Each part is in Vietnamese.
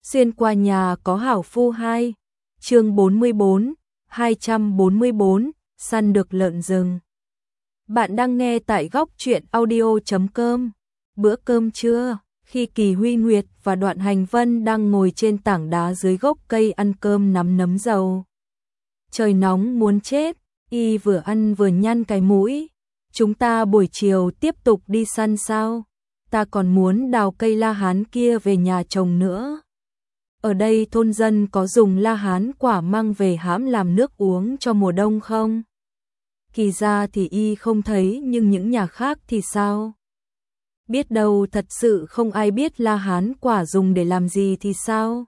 Xuyên qua nhà có hảo phu 2, chương 44, 244, săn được lợn rừng. Bạn đang nghe tại góc truyện audio.com. Bữa cơm trưa, khi Kỳ Huy Nguyệt và Đoạn Hành Vân đang ngồi trên tảng đá dưới gốc cây ăn cơm nắm nấm dầu. Trời nóng muốn chết, y vừa ăn vừa nhăn cái mũi. Chúng ta buổi chiều tiếp tục đi săn sao? Ta còn muốn đào cây la hán kia về nhà trồng nữa. Ở đây thôn dân có dùng la hán quả mang về hãm làm nước uống cho mùa đông không? Kỳ ra thì y không thấy, nhưng những nhà khác thì sao? Biết đâu thật sự không ai biết la hán quả dùng để làm gì thì sao?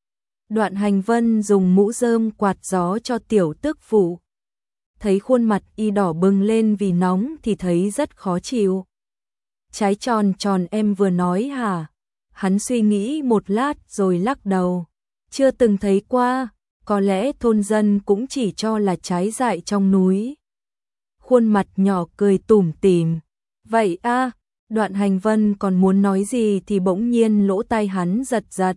Đoạn Hành Vân dùng mũ rơm quạt gió cho tiểu tước phụ. Thấy khuôn mặt y đỏ bừng lên vì nóng thì thấy rất khó chịu. Trái tròn tròn em vừa nói hả? Hắn suy nghĩ một lát rồi lắc đầu. Chưa từng thấy qua, có lẽ thôn dân cũng chỉ cho là trái dại trong núi. Khuôn mặt nhỏ cười tủm tỉm. Vậy a, Đoạn Hành Vân còn muốn nói gì thì bỗng nhiên lỗ tai hắn giật giật.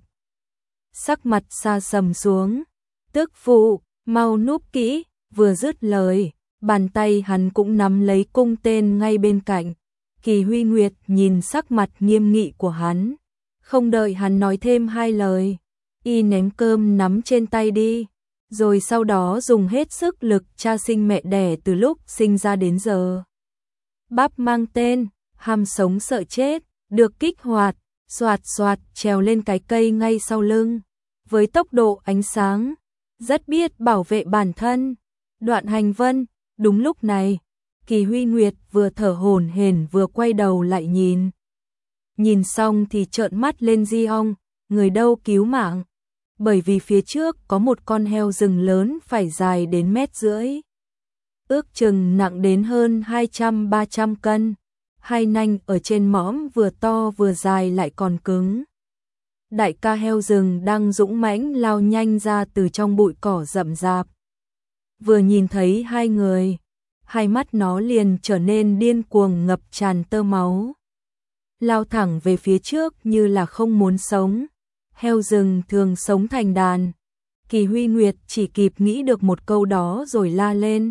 Sắc mặt sa sầm xuống. Tước phụ, mau núp kỹ, vừa dứt lời, bàn tay hắn cũng nắm lấy cung tên ngay bên cạnh. Kỳ Huy Nguyệt nhìn sắc mặt nghiêm nghị của hắn. Không đợi hắn nói thêm hai lời, y ném cơm nắm trên tay đi, rồi sau đó dùng hết sức lực cha sinh mẹ đẻ từ lúc sinh ra đến giờ. Bắp mang tên, ham sống sợ chết, được kích hoạt, xoạt xoạt trèo lên cái cây ngay sau lưng, với tốc độ ánh sáng, rất biết bảo vệ bản thân. Đoạn Hành Vân, đúng lúc này, Kỳ Huy Nguyệt vừa thở hổn hển vừa quay đầu lại nhìn. Nhìn xong thì trợn mắt lên di ong, người đâu cứu mạng. Bởi vì phía trước có một con heo rừng lớn phải dài đến 1,5 mét. Ước chừng nặng đến hơn 200-300 cân. Hai nanh ở trên mõm vừa to vừa dài lại còn cứng. Đại ca heo rừng đang dũng mãnh lao nhanh ra từ trong bụi cỏ rậm rạp. Vừa nhìn thấy hai người, hai mắt nó liền trở nên điên cuồng ngập tràn tơ máu. Lao thẳng về phía trước như là không muốn sống. Heo rừng thường sống thành đàn. Kỳ Huy Nguyệt chỉ kịp nghĩ được một câu đó rồi la lên.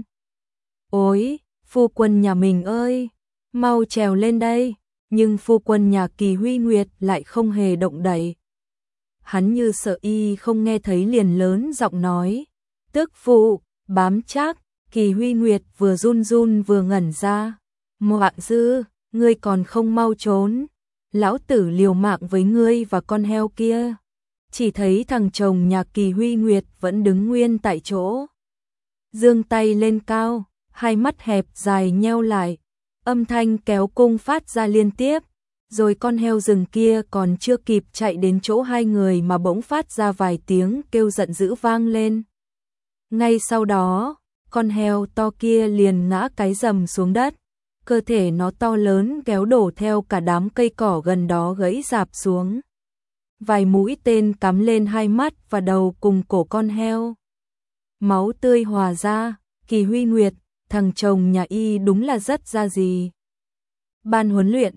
Ôi, phu quân nhà mình ơi, mau trèo lên đây. Nhưng phu quân nhà Kỳ Huy Nguyệt lại không hề động đậy. Hắn như sợ y không nghe thấy liền lớn giọng nói. Tước phụ, bám chắc. Kỳ Huy Nguyệt vừa run run vừa ngẩn ra. Mọa dư, ngươi còn không mau trốn. Lão tử liều mạng với ngươi và con heo kia. Chỉ thấy thằng chồng nhà Kỳ Huy Nguyệt vẫn đứng nguyên tại chỗ. Giương tay lên cao, hai mắt hẹp dài nheo lại. Âm thanh kéo cung phát ra liên tiếp. Rồi con heo rừng kia còn chưa kịp chạy đến chỗ hai người mà bỗng phát ra vài tiếng kêu giận dữ vang lên. Ngay sau đó, con heo to kia liền ngã cái rầm xuống đất. Cơ thể nó to lớn kéo đổ theo cả đám cây cỏ gần đó gãy rạp xuống. Vài mũi tên cắm lên hai mắt và đầu cùng cổ con heo. Máu tươi hòa ra. Kỳ Huy Nguyệt, thằng chồng nhà y đúng là rất ra gì. Ban huấn luyện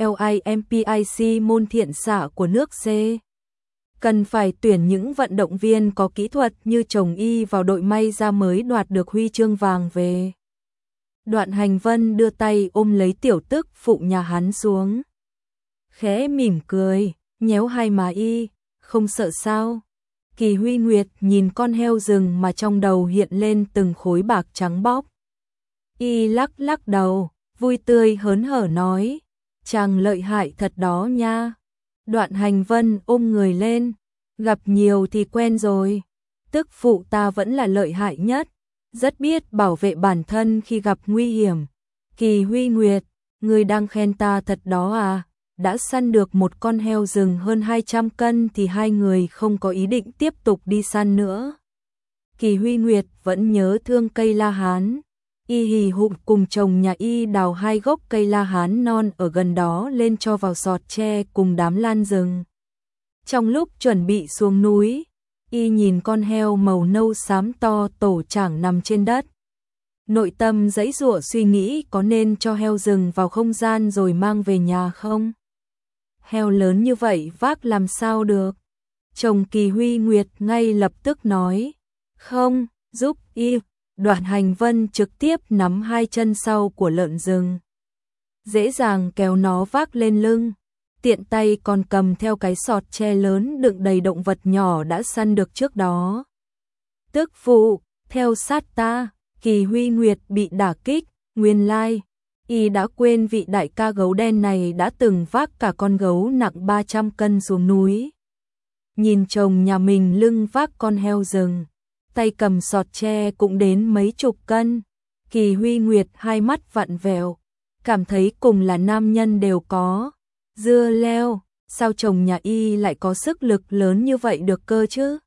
OLIMPIC môn thiện xạ của nước C. Cần phải tuyển những vận động viên có kỹ thuật như chồng y vào đội may ra mới đoạt được huy chương vàng về. Đoạn Hành Vân đưa tay ôm lấy tiểu tước phụ nhà hắn xuống. Khẽ mỉm cười, nhéo hai má y, không sợ sao. Kỳ Huy Nguyệt nhìn con heo rừng mà trong đầu hiện lên từng khối bạc trắng bóc. Y lắc lắc đầu, vui tươi hớn hở nói, chàng lợi hại thật đó nha. Đoạn Hành Vân ôm người lên, gặp nhiều thì quen rồi. Tước phụ ta vẫn là lợi hại nhất. Rất biết bảo vệ bản thân khi gặp nguy hiểm. Kỳ Huy Nguyệt, ngươi đang khen ta thật đó à? Đã săn được một con heo rừng hơn 200 cân thì hai người không có ý định tiếp tục đi săn nữa. Kỳ Huy Nguyệt vẫn nhớ thương cây la hán. Y hì hục cùng chồng nhà y đào hai gốc cây la hán non ở gần đó lên cho vào sọt tre cùng đám lan rừng. Trong lúc chuẩn bị xuống núi, y nhìn con heo màu nâu xám to tổ chảng nằm trên đất. Nội tâm giãy giụa suy nghĩ có nên cho heo rừng vào không gian rồi mang về nhà không? Heo lớn như vậy vác làm sao được? Chồng Kỳ Huy Nguyệt ngay lập tức nói, không, giúp y. Đoạn Hành Vân trực tiếp nắm hai chân sau của lợn rừng, dễ dàng kéo nó vác lên lưng, tiện tay còn cầm theo cái sọt tre lớn đựng đầy động vật nhỏ đã săn được trước đó. Tức phụ, theo sát ta. Kỳ Huy Nguyệt bị đả kích, nguyên lai, y đã quên vị đại ca gấu đen này đã từng vác cả con gấu nặng 300 cân xuống núi. Nhìn chồng nhà mình lưng vác con heo rừng, tay cầm sọt tre cũng đến mấy chục cân. Kỳ Huy Nguyệt hai mắt vặn vẹo, cảm thấy cùng là nam nhân đều có dưa leo, sao chồng nhà y lại có sức lực lớn như vậy được cơ chứ?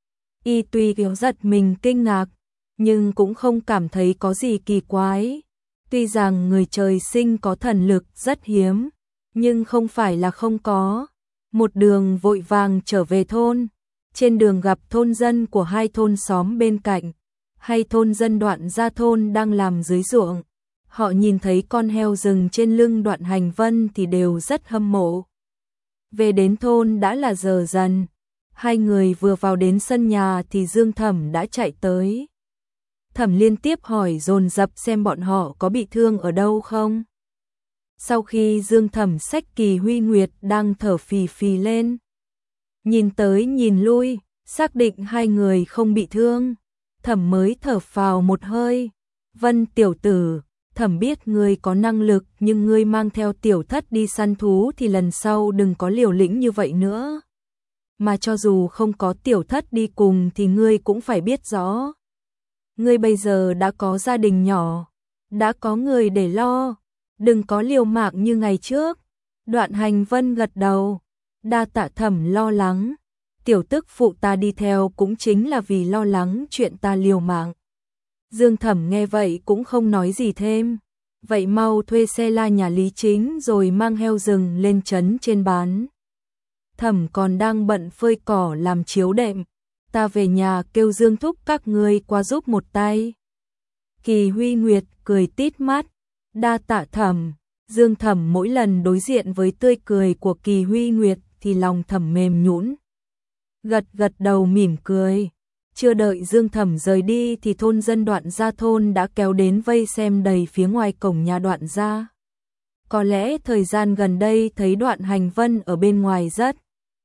Y tuy kiểu giật mình kinh ngạc, nhưng cũng không cảm thấy có gì kỳ quái. Tuy rằng người trời sinh có thần lực rất hiếm, nhưng không phải là không có. Một đường vội vàng trở về thôn, trên đường gặp thôn dân của hai thôn xóm bên cạnh, hay thôn dân Đoạn Gia thôn đang làm dưới ruộng. Họ nhìn thấy con heo rừng trên lưng Đoạn Hành Vân thì đều rất hâm mộ. Về đến thôn đã là giờ dần, hai người vừa vào đến sân nhà thì Dương Thẩm đã chạy tới. Thẩm liên tiếp hỏi dồn dập xem bọn họ có bị thương ở đâu không. Sau khi Dương Thẩm xách Kỳ Huy Nguyệt đang thở phì phì lên, nhìn tới nhìn lui, xác định hai người không bị thương, Thẩm mới thở phào một hơi. Vân tiểu tử, Thẩm biết ngươi có năng lực, nhưng ngươi mang theo tiểu thất đi săn thú thì lần sau đừng có liều lĩnh như vậy nữa. Mà cho dù không có tiểu thất đi cùng thì ngươi cũng phải biết rõ. Ngươi bây giờ đã có gia đình nhỏ, đã có người để lo, đừng có liều mạng như ngày trước. Đoạn Hành Vân gật đầu, đa tạ Thẩm lo lắng, tiểu tức phụ ta đi theo cũng chính là vì lo lắng chuyện ta liều mạng. Dương Thẩm nghe vậy cũng không nói gì thêm, vậy mau thuê xe la nhà Lý Chính rồi mang heo rừng lên trấn trên bán. Thẩm còn đang bận phơi cỏ làm chiếu đệm, ta về nhà kêu Dương thúc các ngươi qua giúp một tay. Kỳ Huy Nguyệt cười tít mắt, đa tạ Thẩm. Dương Thẩm mỗi lần đối diện với tươi cười của Kỳ Huy Nguyệt thì lòng Thẩm mềm nhũn, gật gật đầu mỉm cười. Chưa đợi Dương Thẩm rời đi thì thôn dân Đoạn Gia thôn đã kéo đến vây xem đầy phía ngoài cổng nhà Đoạn Gia. Có lẽ thời gian gần đây thấy Đoạn Hành Vân ở bên ngoài rất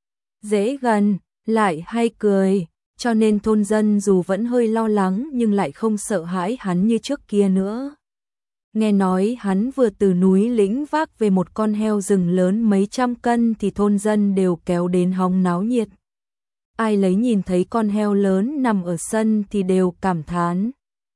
dễ gần, lại hay cười, cho nên thôn dân dù vẫn hơi lo lắng nhưng lại không sợ hãi hắn như trước kia nữa. Nghe nói hắn vừa từ núi lĩnh vác về một con heo rừng lớn mấy trăm cân thì thôn dân đều kéo đến hóng náo nhiệt. Ai lấy nhìn thấy con heo lớn nằm ở sân thì đều cảm thán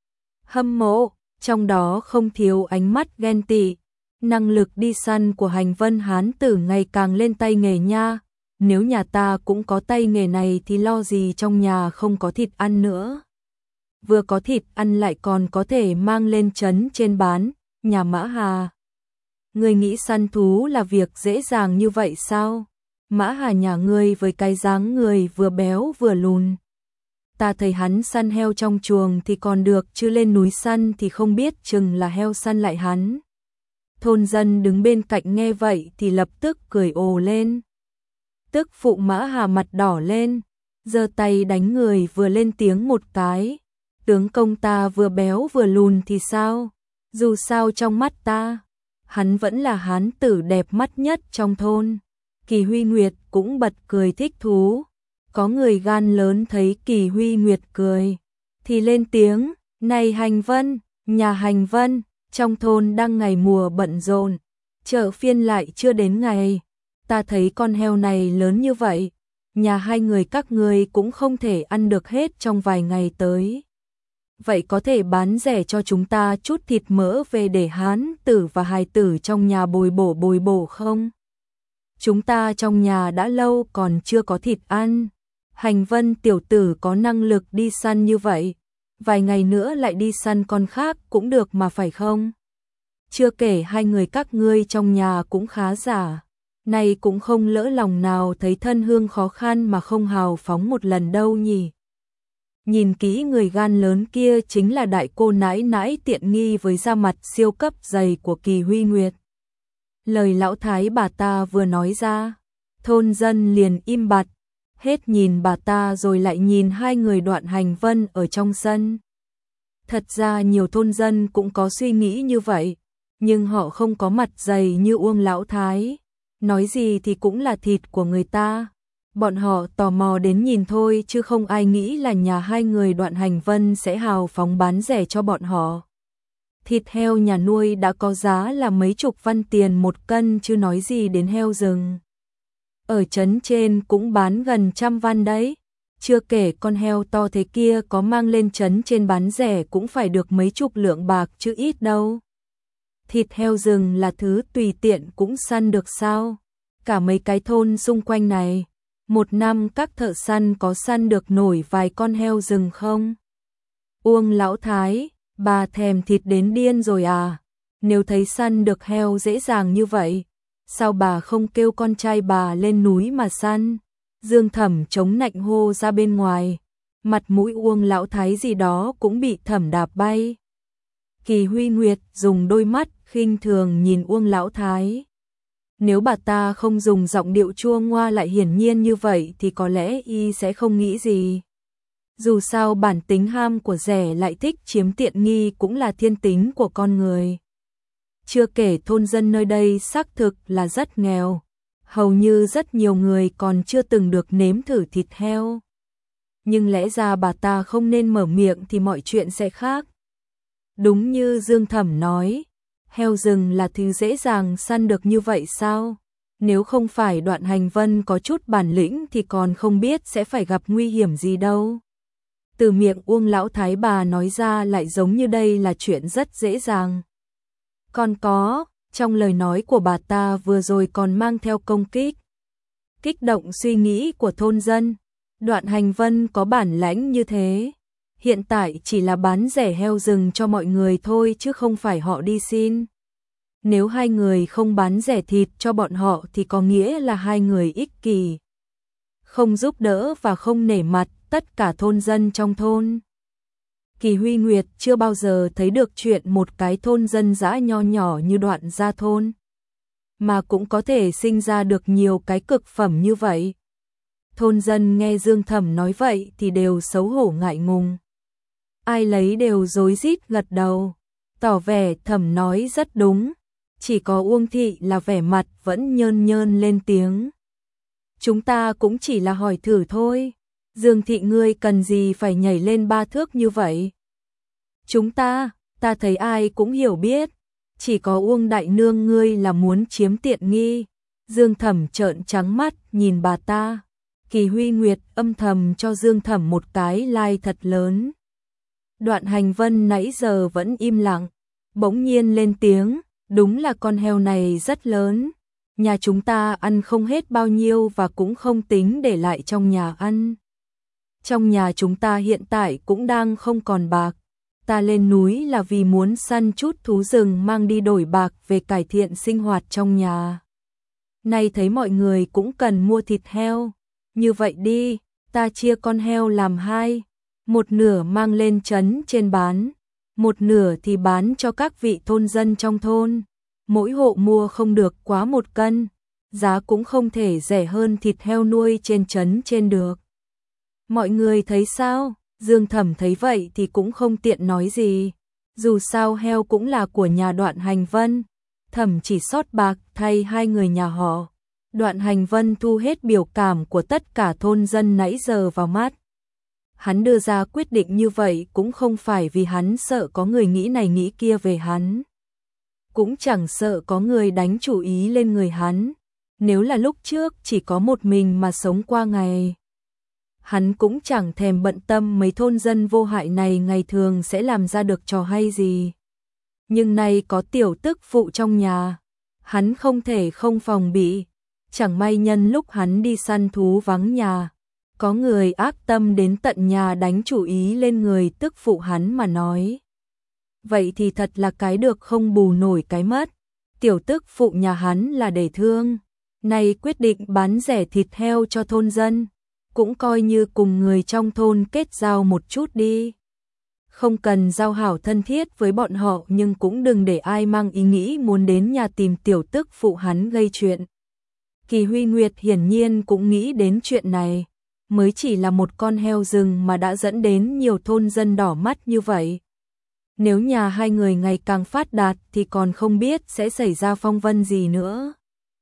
hâm mộ, trong đó không thiếu ánh mắt ghen tị. Năng lực đi săn của Hành Vân hán tử ngày càng lên tay nghề nha. Nếu nhà ta cũng có tay nghề này thì lo gì trong nhà không có thịt ăn nữa. Vừa có thịt ăn lại còn có thể mang lên trấn trên bán. Nhà Mã Hà, ngươi nghĩ săn thú là việc dễ dàng như vậy sao? Mã Hà nhà ngươi với cái dáng người vừa béo vừa lùn, ta thấy hắn săn heo trong chuồng thì còn được, chứ lên núi săn thì không biết chừng là heo săn lại hắn. Thôn dân đứng bên cạnh nghe vậy thì lập tức cười ồ lên. Tức phụ Mã Hà mặt đỏ lên, giơ tay đánh người vừa lên tiếng một cái. Tướng công ta vừa béo vừa lùn thì sao? Dù sao trong mắt ta, hắn vẫn là hán tử đẹp mắt nhất trong thôn. Kỳ Huy Nguyệt cũng bật cười thích thú. Có người gan lớn thấy Kỳ Huy Nguyệt cười thì lên tiếng, này Hành Vân, nhà Hành Vân, trong thôn đang ngày mùa bận rộn, chợ phiên lại chưa đến ngày. Ta thấy con heo này lớn như vậy, nhà hai người các ngươi cũng không thể ăn được hết trong vài ngày tới. Vậy có thể bán rẻ cho chúng ta chút thịt mỡ về để hán tử và hài tử trong nhà bồi bổ không? Chúng ta trong nhà đã lâu còn chưa có thịt ăn. Hành Vân tiểu tử có năng lực đi săn như vậy, vài ngày nữa lại đi săn con khác cũng được mà phải không? Chưa kể hai người các ngươi trong nhà cũng khá giả, này cũng không lỡ lòng nào thấy thân hương khó khăn mà không hào phóng một lần đâu nhỉ. Nhìn kỹ người gan lớn kia chính là đại cô nãi nãi tiện nghi với da mặt siêu cấp dày của Kỳ Huy Nguyệt. Lời lão thái bà ta vừa nói ra, thôn dân liền im bặt. hết nhìn bà ta rồi lại nhìn hai người Đoạn Hành Vân ở trong sân. Thật ra nhiều thôn dân cũng có suy nghĩ như vậy, nhưng họ không có mặt dày như Uông Lão Thái. Nói gì thì cũng là thịt của người ta. Bọn họ tò mò đến nhìn thôi chứ không ai nghĩ là nhà hai người Đoạn Hành Vân sẽ hào phóng bán rẻ cho bọn họ. Thịt heo nhà nuôi đã có giá là mấy chục văn tiền một cân chứ nói gì đến heo rừng. Ở trấn trên cũng bán gần 100 văn đấy. Chưa kể con heo to thế kia có mang lên trấn trên bán rẻ cũng phải được mấy chục lượng bạc chứ ít đâu. Thịt heo rừng là thứ tùy tiện cũng săn được sao? Cả mấy cái thôn xung quanh này, một năm các thợ săn có săn được nổi vài con heo rừng không? Uông Lão Thái, bà thèm thịt đến điên rồi à? Nếu thấy săn được heo dễ dàng như vậy, sao bà không kêu con trai bà lên núi mà săn? Dương Thẩm chống nạnh hô ra bên ngoài, mặt mũi Uông Lão Thái gì đó cũng bị Thẩm đạp bay. Kỳ Huy Nguyệt dùng đôi mắt khinh thường nhìn Uông Lão Thái. Nếu bà ta không dùng giọng điệu chua ngoa lại hiển nhiên như vậy thì có lẽ y sẽ không nghĩ gì. Dù sao bản tính ham của rẻ lại thích chiếm tiện nghi cũng là thiên tính của con người. Chưa kể thôn dân nơi đây xác thực là rất nghèo. Hầu như rất nhiều người còn chưa từng được nếm thử thịt heo. Nhưng lẽ ra bà ta không nên mở miệng thì mọi chuyện sẽ khác. Đúng như Dương Thẩm nói, heo rừng là thứ dễ dàng săn được như vậy sao? Nếu không phải Đoạn Hành Vân có chút bản lĩnh thì còn không biết sẽ phải gặp nguy hiểm gì đâu. Từ miệng Uông Lão Thái bà nói ra lại giống như đây là chuyện rất dễ dàng. Còn có, trong lời nói của bà ta vừa rồi còn mang theo công kích. Kích động suy nghĩ của thôn dân. Đoạn Hành Vân có bản lãnh như thế. Hiện tại chỉ là bán rẻ heo rừng cho mọi người thôi chứ không phải họ đi xin. Nếu hai người không bán rẻ thịt cho bọn họ thì có nghĩa là hai người ích kỷ. Không giúp đỡ và không nể mặt tất cả thôn dân trong thôn. Kỳ Huy Nguyệt chưa bao giờ thấy được chuyện một cái thôn dân dã nho nhỏ như Đoạn Gia thôn mà cũng có thể sinh ra được nhiều cái cực phẩm như vậy. Thôn dân nghe Dương Thẩm nói vậy thì đều xấu hổ ngại ngùng. Ai lấy đều rối rít gật đầu, tỏ vẻ Thẩm nói rất đúng. Chỉ có Uông Thị là vẻ mặt vẫn nhơn nhơn lên tiếng. Chúng ta cũng chỉ là hỏi thử thôi. Dương Thị ngươi cần gì phải nhảy lên 3 thước như vậy? Chúng ta thấy ai cũng hiểu biết. Chỉ có Uông đại nương ngươi là muốn chiếm tiện nghi. Dương Thẩm trợn trắng mắt nhìn bà ta. Kỳ Huy Nguyệt âm thầm cho Dương Thẩm một cái like thật lớn. Đoạn Hành Vân nãy giờ vẫn im lặng, bỗng nhiên lên tiếng, đúng là con heo này rất lớn. Nhà chúng ta ăn không hết bao nhiêu và cũng không tính để lại trong nhà ăn. Trong nhà chúng ta hiện tại cũng đang không còn bạc. Ta lên núi là vì muốn săn chút thú rừng mang đi đổi bạc về cải thiện sinh hoạt trong nhà. Nay thấy mọi người cũng cần mua thịt heo. Như vậy đi, ta chia con heo làm hai. Một nửa mang lên trấn trên bán. Một nửa thì bán cho các vị thôn dân trong thôn. Mỗi hộ mua không được quá 1 cân. Giá cũng không thể rẻ hơn thịt heo nuôi trên trấn trên được. Mọi người thấy sao? Dương Thẩm thấy vậy thì cũng không tiện nói gì. Dù sao heo cũng là của nhà Đoạn Hành Vân. Thẩm chỉ sót bạc thay hai người nhà họ. Đoạn Hành Vân thu hết biểu cảm của tất cả thôn dân nãy giờ vào mắt. Hắn đưa ra quyết định như vậy cũng không phải vì hắn sợ có người nghĩ này nghĩ kia về hắn. Cũng chẳng sợ có người đánh chủ ý lên người hắn. Nếu là lúc trước chỉ có một mình mà sống qua ngày, hắn cũng chẳng thèm bận tâm mấy thôn dân vô hại này ngày thường sẽ làm ra được trò hay gì. Nhưng nay có tiểu tức phụ trong nhà, hắn không thể không phòng bị. Chẳng may nhân lúc hắn đi săn thú vắng nhà, có người ác tâm đến tận nhà đánh chủ ý lên người tức phụ hắn mà nói. Vậy thì thật là cái được không bù nổi cái mất. Tiểu tức phụ nhà hắn là để thương, nay quyết định bán rẻ thịt heo cho thôn dân, cũng coi như cùng người trong thôn kết giao một chút đi. Không cần giao hảo thân thiết với bọn họ nhưng cũng đừng để ai mang ý nghĩ muốn đến nhà tìm tiểu tức phụ hắn gây chuyện. Kỳ Huy Nguyệt hiển nhiên cũng nghĩ đến chuyện này. mới chỉ là một con heo rừng mà đã dẫn đến nhiều thôn dân đỏ mắt như vậy. Nếu nhà hai người ngày càng phát đạt thì còn không biết sẽ xảy ra phong vân gì nữa.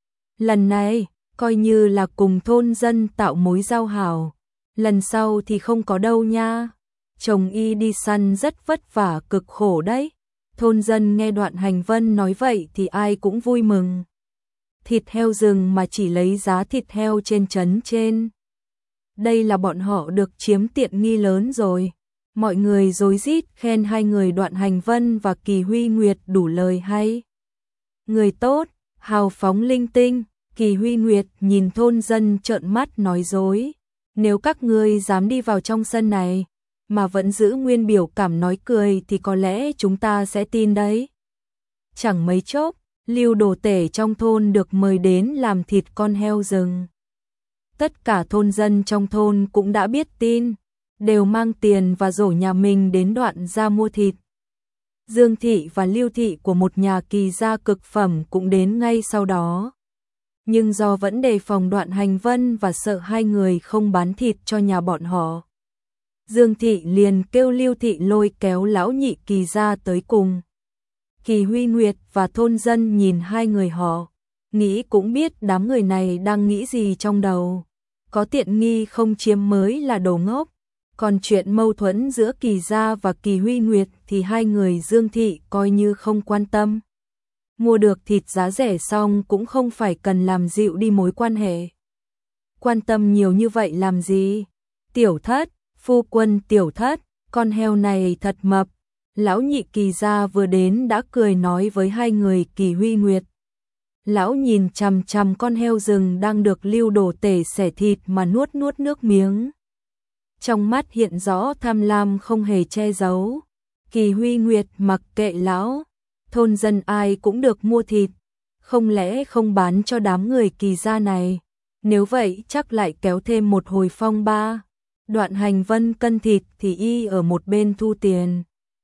Lần này, coi như là cùng thôn dân tạo mối giao hảo. Lần sau thì không có đâu nha. Chồng y đi săn rất vất vả cực khổ đấy. Thôn dân nghe Đoạn Hành Vân nói vậy thì ai cũng vui mừng. Thịt heo rừng mà chỉ lấy giá thịt heo trên trấn trên. Đây là bọn họ được chiếm tiện nghi lớn rồi. Mọi người rối rít khen hai người Đoạn Hành Vân và Kỳ Huy Nguyệt đủ lời hay. Người tốt, hào phóng linh tinh. Kỳ Huy Nguyệt nhìn thôn dân trợn mắt nói dối. Nếu các ngươi dám đi vào trong sân này, mà vẫn giữ nguyên biểu cảm nói cười thì có lẽ chúng ta sẽ tin đấy. Chẳng mấy chốc, Lưu đồ tể trong thôn được mời đến làm thịt con heo rừng. Tất cả thôn dân trong thôn cũng đã biết tin, đều mang tiền và rổ nhà mình đến Đoạn ra mua thịt. Dương thị và Lưu thị của một nhà Kỳ gia cực phẩm cũng đến ngay sau đó. Nhưng do vẫn đề phòng Đoạn Hành Vân và sợ hai người không bán thịt cho nhà bọn họ, Dương thị liền kêu Lưu thị lôi kéo lão nhị Kỳ gia tới cùng. Kỳ Huy Nguyệt và thôn dân nhìn hai người họ, nghĩ cũng biết đám người này đang nghĩ gì trong đầu. Có tiện nghi không chiếm mới là đồ ngốc. Còn chuyện mâu thuẫn giữa Kỳ gia và Kỳ Huy Nguyệt thì hai người Dương thị coi như không quan tâm. Mua được thịt giá rẻ xong cũng không phải cần làm dịu đi mối quan hệ. Quan tâm nhiều như vậy làm gì? Tiểu thất, phu quân tiểu thất, con heo này thật mập. Lão nhị Kỳ gia vừa đến đã cười nói với hai người Kỳ Huy Nguyệt. Lão nhìn chằm chằm con heo rừng đang được Lưu đồ tể xẻ thịt mà nuốt nuốt nước miếng. Trong mắt hiện rõ tham lam không hề che giấu. Kỳ Huy Nguyệt mặc kệ lão, thôn dân ai cũng được mua thịt, không lẽ không bán cho đám người Kỳ gia này? Nếu vậy chắc lại kéo thêm một hồi phong ba. Đoạn Hành Vân cân thịt thì y ở một bên thu tiền.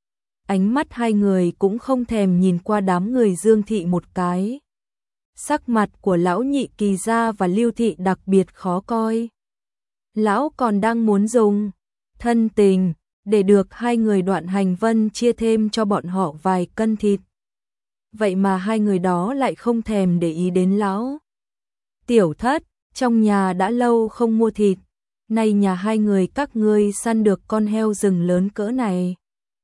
Ánh mắt hai người cũng không thèm nhìn qua đám người Dương thị một cái. Sắc mặt của lão nhị Kỳ gia và Lưu thị đặc biệt khó coi. Lão còn đang muốn dùng thân tình để được hai người Đoạn Hành Vân chia thêm cho bọn họ vài cân thịt. Vậy mà hai người đó lại không thèm để ý đến lão. Tiểu thất, trong nhà đã lâu không mua thịt, nay nhà hai người các ngươi săn được con heo rừng lớn cỡ này.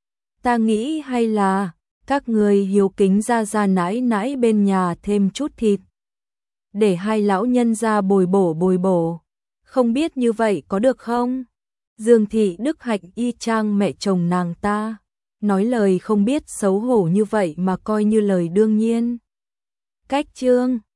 Ta nghĩ hay là các ngươi hiếu kính ra nãi nãi bên nhà thêm chút thịt, để hai lão nhân ra bồi bổ. Không biết như vậy có được không? Dương thị đức hạnh y chang mẹ chồng nàng ta, nói lời không biết xấu hổ như vậy mà coi như lời đương nhiên. Cách chương